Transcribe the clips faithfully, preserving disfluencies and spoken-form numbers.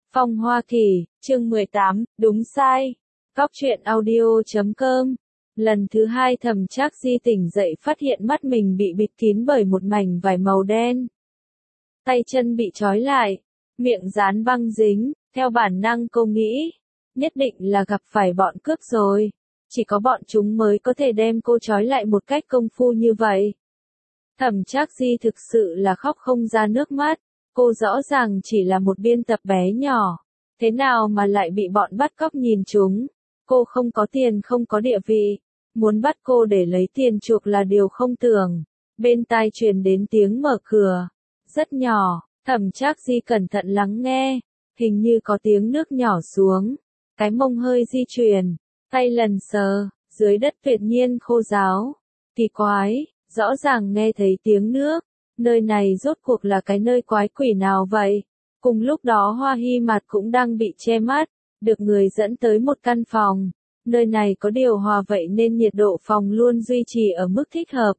Phong Hoa Kỳ, chương mười tám, đúng sai. Cóc truyện audio chấm com. Lần thứ hai Thẩm Trác Di tỉnh dậy phát hiện mắt mình bị bịt kín bởi một mảnh vải màu đen. Tay chân bị trói lại, miệng dán băng dính, theo bản năng cô nghĩ, nhất định là gặp phải bọn cướp rồi. Chỉ có bọn chúng mới có thể đem cô trói lại một cách công phu như vậy. Thẩm Trác Di thực sự là khóc không ra nước mắt. Cô rõ ràng chỉ là một biên tập bé nhỏ, thế nào mà lại bị bọn bắt cóc nhìn chúng. Cô không có tiền không có địa vị, muốn bắt cô để lấy tiền chuộc là điều không tưởng. Bên tai truyền đến tiếng mở cửa, rất nhỏ, Thẩm Trác Di cẩn thận lắng nghe, hình như có tiếng nước nhỏ xuống, cái mông hơi di chuyển, tay lần sờ, dưới đất tuyệt nhiên khô ráo. Kỳ quái, rõ ràng nghe thấy tiếng nước. Nơi này rốt cuộc là cái nơi quái quỷ nào vậy? Cùng lúc đó Hoa Hi Mạt cũng đang bị che mắt, được người dẫn tới một căn phòng. Nơi này có điều hòa vậy nên nhiệt độ phòng luôn duy trì ở mức thích hợp.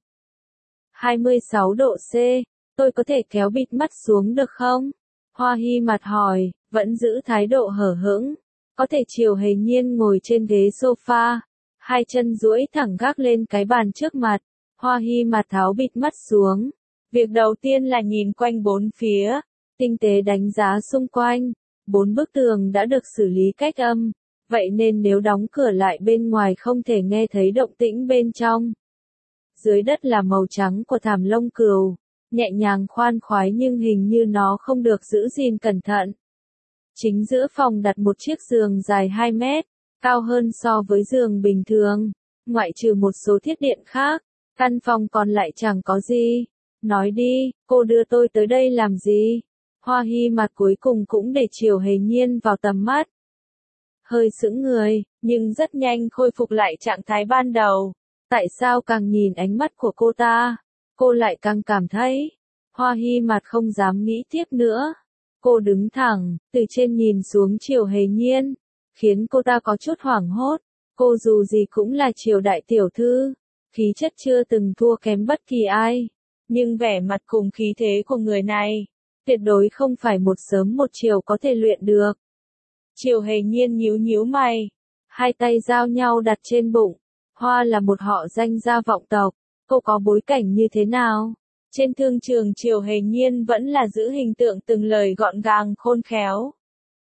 hai mươi sáu độ C, tôi có thể kéo bịt mắt xuống được không? Hoa Hi Mạt hỏi, vẫn giữ thái độ hở hững. Có thể Triều Hề Nhiên ngồi trên ghế sofa, hai chân duỗi thẳng gác lên cái bàn trước mặt. Hoa Hi Mạt tháo bịt mắt xuống. Việc đầu tiên là nhìn quanh bốn phía, tinh tế đánh giá xung quanh. Bốn bức tường đã được xử lý cách âm, vậy nên nếu đóng cửa lại bên ngoài không thể nghe thấy động tĩnh bên trong. Dưới đất là màu trắng của thảm lông cừu, nhẹ nhàng khoan khoái nhưng hình như nó không được giữ gìn cẩn thận. Chính giữa phòng đặt một chiếc giường dài hai mét, cao hơn so với giường bình thường, ngoại trừ một số thiết điện khác, căn phòng còn lại chẳng có gì. Nói đi, cô đưa tôi tới đây làm gì? Hoa Hi Mạt cuối cùng cũng để Triều Hề Nhiên vào tầm mắt. Hơi sững người, nhưng rất nhanh khôi phục lại trạng thái ban đầu. Tại sao càng nhìn ánh mắt của cô ta, cô lại càng cảm thấy. Hoa Hi Mạt không dám nghĩ tiếp nữa. Cô đứng thẳng, từ trên nhìn xuống Triều Hề Nhiên, khiến cô ta có chút hoảng hốt. Cô dù gì cũng là Triều đại tiểu thư, khí chất chưa từng thua kém bất kỳ ai. Nhưng vẻ mặt cùng khí thế của người này, tuyệt đối không phải một sớm một chiều có thể luyện được. Triều Hề Nhiên nhíu nhíu mày, hai tay giao nhau đặt trên bụng. Hoa là một họ danh gia vọng tộc, cô có bối cảnh như thế nào? Trên thương trường Triều Hề Nhiên vẫn là giữ hình tượng từng lời gọn gàng khôn khéo.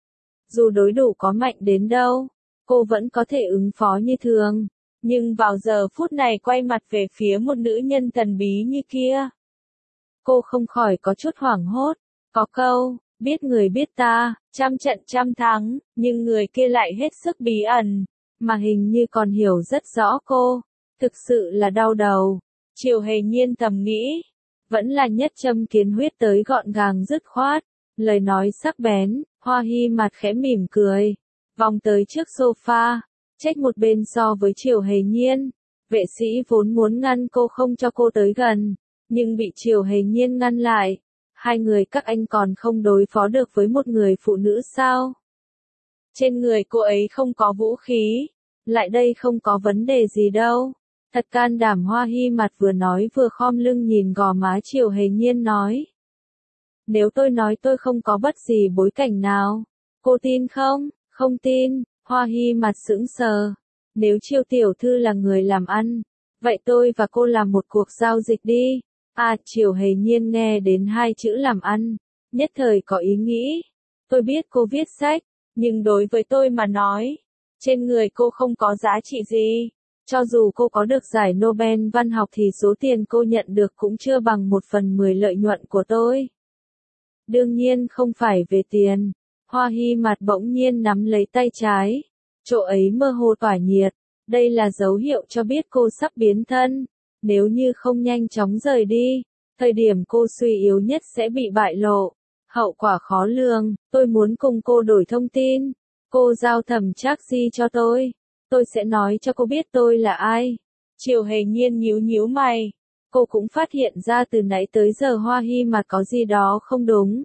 Dù đối thủ có mạnh đến đâu, cô vẫn có thể ứng phó như thường. Nhưng vào giờ phút này quay mặt về phía một nữ nhân thần bí như kia, cô không khỏi có chút hoảng hốt. Có câu, biết người biết ta, trăm trận trăm thắng, nhưng người kia lại hết sức bí ẩn, mà hình như còn hiểu rất rõ cô. Thực sự là đau đầu. Triều Hề Nhiên thầm nghĩ, vẫn là nhất châm kiến huyết tới gọn gàng dứt khoát, lời nói sắc bén. Hoa Hi Mạt khẽ mỉm cười, vòng tới trước sofa, trách một bên so với Triều Hề Nhiên. Vệ sĩ vốn muốn ngăn cô không cho cô tới gần, nhưng bị Triều Hề Nhiên ngăn lại. Hai người các anh còn không đối phó được với một người phụ nữ sao? Trên người cô ấy không có vũ khí, lại đây không có vấn đề gì đâu. Thật can đảm. Hoa Hi Mạt vừa nói vừa khom lưng nhìn gò má Triều Hề Nhiên nói. Nếu tôi nói tôi không có bất gì bối cảnh nào, cô tin không? Không tin. Hoa Hi Mạt sững sờ. Nếu Triều tiểu thư là người làm ăn, vậy tôi và cô làm một cuộc giao dịch đi. À, Triều Hề Nhiên nghe đến hai chữ làm ăn, nhất thời có ý nghĩ. Tôi biết cô viết sách, nhưng đối với tôi mà nói, trên người cô không có giá trị gì. Cho dù cô có được giải Nobel văn học thì số tiền cô nhận được cũng chưa bằng một phần mười lợi nhuận của tôi. Đương nhiên không phải về tiền. Hoa Hi Mạt bỗng nhiên nắm lấy tay trái, chỗ ấy mơ hồ tỏa nhiệt. Đây là dấu hiệu cho biết cô sắp biến thân. Nếu như không nhanh chóng rời đi, thời điểm cô suy yếu nhất sẽ bị bại lộ. Hậu quả khó lường. Tôi muốn cùng cô đổi thông tin. Cô giao Thẩm Trác Di cho tôi. Tôi sẽ nói cho cô biết tôi là ai. Triều Hề Nhiên nhíu nhíu mày. Cô cũng phát hiện ra từ nãy tới giờ Hoa Hi Mạt có gì đó không đúng.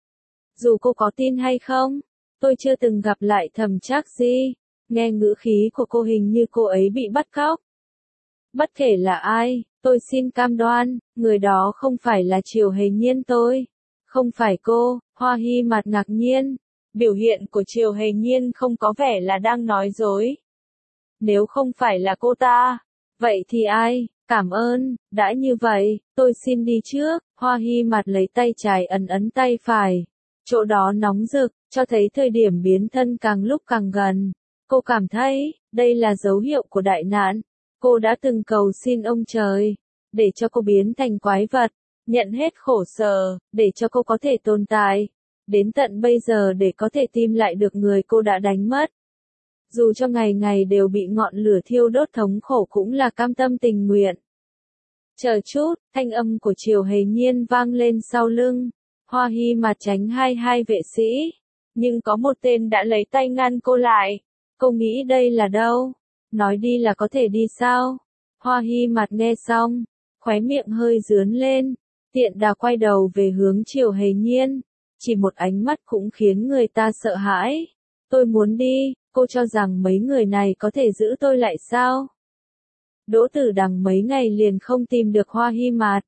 Dù cô có tin hay không, tôi chưa từng gặp lại Thẩm Trác Di. Nghe ngữ khí của cô hình như cô ấy bị bắt cóc. Bất kể là ai, tôi xin cam đoan, người đó không phải là Triều Hề Nhiên tôi. Không phải cô. Hoa Hi Mạt ngạc nhiên. Biểu hiện của Triều Hề Nhiên không có vẻ là đang nói dối. Nếu không phải là cô ta, vậy thì ai? Cảm ơn, đã như vậy, tôi xin đi trước. Hoa Hy Mạt lấy tay trái ấn ấn tay phải. Chỗ đó nóng rực, cho thấy thời điểm biến thân càng lúc càng gần. Cô cảm thấy, đây là dấu hiệu của đại nạn. Cô đã từng cầu xin ông trời, để cho cô biến thành quái vật, nhận hết khổ sở, để cho cô có thể tồn tại. Đến tận bây giờ để có thể tìm lại được người cô đã đánh mất. Dù cho ngày ngày đều bị ngọn lửa thiêu đốt thống khổ cũng là cam tâm tình nguyện. Chờ chút, thanh âm của Triều Hề Nhiên vang lên sau lưng. Hoa Hy Mạt tránh hai hai vệ sĩ. Nhưng có một tên đã lấy tay ngăn cô lại. Cô nghĩ đây là đâu? Nói đi là có thể đi sao? Hoa Hy Mạt nghe xong, khóe miệng hơi rướn lên. Tiện đà quay đầu về hướng Triều Hề Nhiên. Chỉ một ánh mắt cũng khiến người ta sợ hãi. Tôi muốn đi, cô cho rằng mấy người này có thể giữ tôi lại sao? Đỗ Tử Đằng mấy ngày liền không tìm được Hoa Hy Mạt.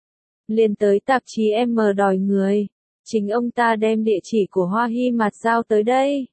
Liền tới tạp chí M đòi người. Chính ông ta đem địa chỉ của Hoa Hy Mạt giao tới đây.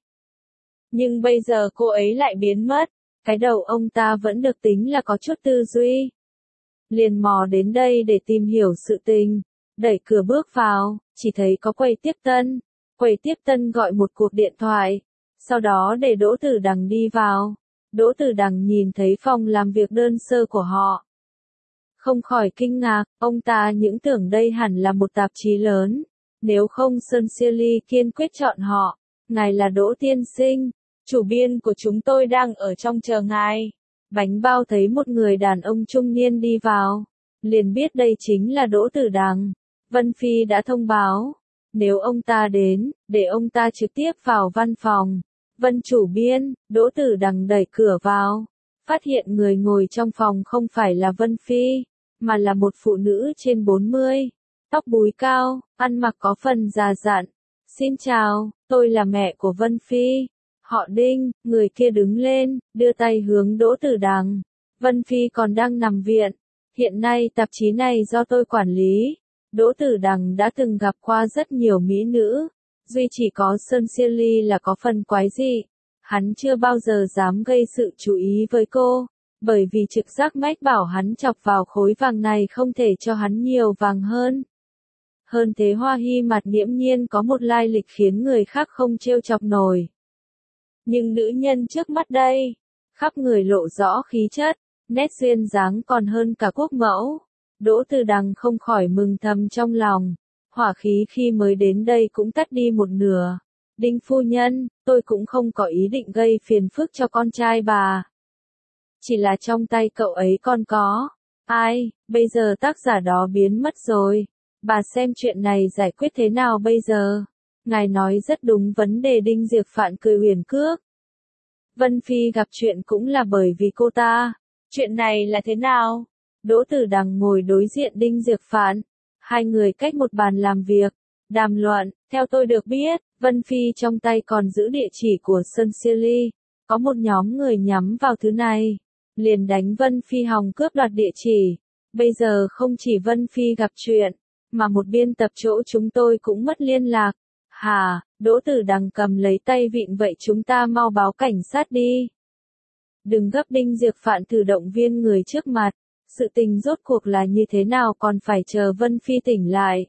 Nhưng bây giờ cô ấy lại biến mất. Cái đầu ông ta vẫn được tính là có chút tư duy. Liền mò đến đây để tìm hiểu sự tình. Đẩy cửa bước vào, chỉ thấy có quầy tiếp tân. Quầy tiếp tân gọi một cuộc điện thoại. Sau đó để Đỗ Tử Đằng đi vào. Đỗ Tử Đằng nhìn thấy phòng làm việc đơn sơ của họ. Không khỏi kinh ngạc, ông ta những tưởng đây hẳn là một tạp chí lớn. Nếu không Sơn Siêu kiên quyết chọn họ. Ngài là Đỗ tiên sinh. Chủ biên của chúng tôi đang ở trong chờ ngài. Bánh bao thấy một người đàn ông trung niên đi vào. Liền biết đây chính là Đỗ Tử Đằng. Vân Phi đã thông báo. Nếu ông ta đến, để ông ta trực tiếp vào văn phòng. Vân chủ biên, Đỗ Tử Đằng đẩy cửa vào. Phát hiện người ngồi trong phòng không phải là Vân Phi, mà là một phụ nữ trên bốn mươi. Tóc búi cao, ăn mặc có phần già dặn. Xin chào, tôi là mẹ của Vân Phi. Họ Đinh, người kia đứng lên, đưa tay hướng Đỗ Tử Đằng. Vân Phi còn đang nằm viện. Hiện nay tạp chí này do tôi quản lý. Đỗ Tử Đằng đã từng gặp qua rất nhiều mỹ nữ. Duy chỉ có Sơn Siêu Ly là có phần quái dị. Hắn chưa bao giờ dám gây sự chú ý với cô. Bởi vì trực giác mách bảo hắn chọc vào khối vàng này không thể cho hắn nhiều vàng hơn. Hơn thế Hoa Hy Mạt nghiễm nhiên có một lai lịch khiến người khác không trêu chọc nổi. Nhưng nữ nhân trước mắt đây, khắp người lộ rõ khí chất, nét duyên dáng còn hơn cả quốc mẫu. Đỗ Tử Đằng không khỏi mừng thầm trong lòng. Hỏa khí khi mới đến đây cũng tắt đi một nửa. Đinh phu nhân, tôi cũng không có ý định gây phiền phức cho con trai bà. Chỉ là trong tay cậu ấy còn có. Ai, bây giờ tác giả đó biến mất rồi. Bà xem chuyện này giải quyết thế nào bây giờ? Ngài nói rất đúng vấn đề. Đinh Diệp Phạn cười huyền cước. Vân Phi gặp chuyện cũng là bởi vì cô ta. Chuyện này là thế nào? Đỗ Tử Đằng ngồi đối diện Đinh Diệp Phạn. Hai người cách một bàn làm việc. Đàm luận, theo tôi được biết, Vân Phi trong tay còn giữ địa chỉ của Sơn Siêu Ly. Có một nhóm người nhắm vào thứ này. Liền đánh Vân Phi hòng cướp đoạt địa chỉ. Bây giờ không chỉ Vân Phi gặp chuyện, mà một biên tập chỗ chúng tôi cũng mất liên lạc. Hà, Đỗ Tử Đằng cầm lấy tay vịn vậy chúng ta mau báo cảnh sát đi. Đừng gấp. Đinh Diệp Phạn thử động viên người trước mặt. Sự tình rốt cuộc là như thế nào còn phải chờ Vân Phi tỉnh lại.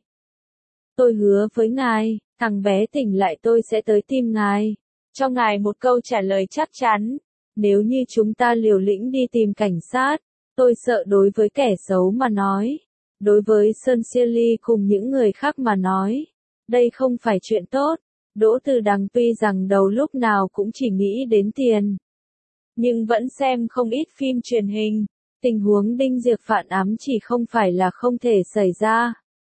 Tôi hứa với ngài, thằng bé tỉnh lại tôi sẽ tới tìm ngài. Cho ngài một câu trả lời chắc chắn. Nếu như chúng ta liều lĩnh đi tìm cảnh sát, tôi sợ đối với kẻ xấu mà nói. Đối với Sơn Siêu Ly cùng những người khác mà nói. Đây không phải chuyện tốt. Đỗ Tử Đằng tuy rằng đầu lúc nào cũng chỉ nghĩ đến tiền. Nhưng vẫn xem không ít phim truyền hình. Tình huống Đinh Diệp Phạn ám chỉ không phải là không thể xảy ra.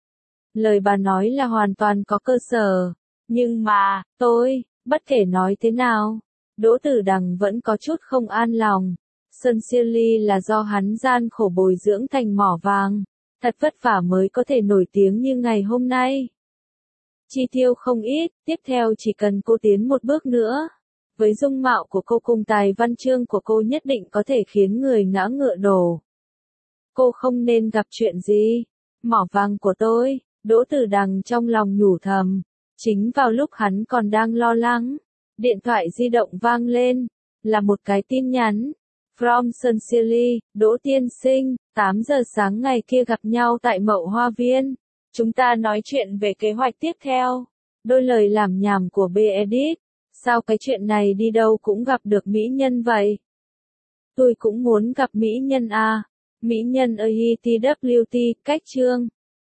Lời bà nói là hoàn toàn có cơ sở. Nhưng mà, tôi, bất kể nói thế nào, Đỗ Tử Đằng vẫn có chút không an lòng. Sơn Siêu Ly là do hắn gian khổ bồi dưỡng thành mỏ vàng. Thật vất vả mới có thể nổi tiếng như ngày hôm nay. Chi tiêu không ít, tiếp theo chỉ cần cô tiến một bước nữa. Với dung mạo của cô cùng tài văn chương của cô nhất định có thể khiến người ngã ngựa đổ. Cô không nên gặp chuyện gì. Mỏ vàng của tôi, Đỗ Tử Đằng trong lòng nhủ thầm. Chính vào lúc hắn còn đang lo lắng, điện thoại di động vang lên, là một cái tin nhắn. From Sincerely, Đỗ tiên sinh, tám giờ sáng ngày kia gặp nhau tại Mậu Hoa Viên. Chúng ta nói chuyện về kế hoạch tiếp theo. Đôi lời làm nhảm của B-Edit. Sao cái chuyện này đi đâu cũng gặp được mỹ nhân vậy? Tôi cũng muốn gặp mỹ nhân à. Mỹ nhân a e tê vê tê, cách chương.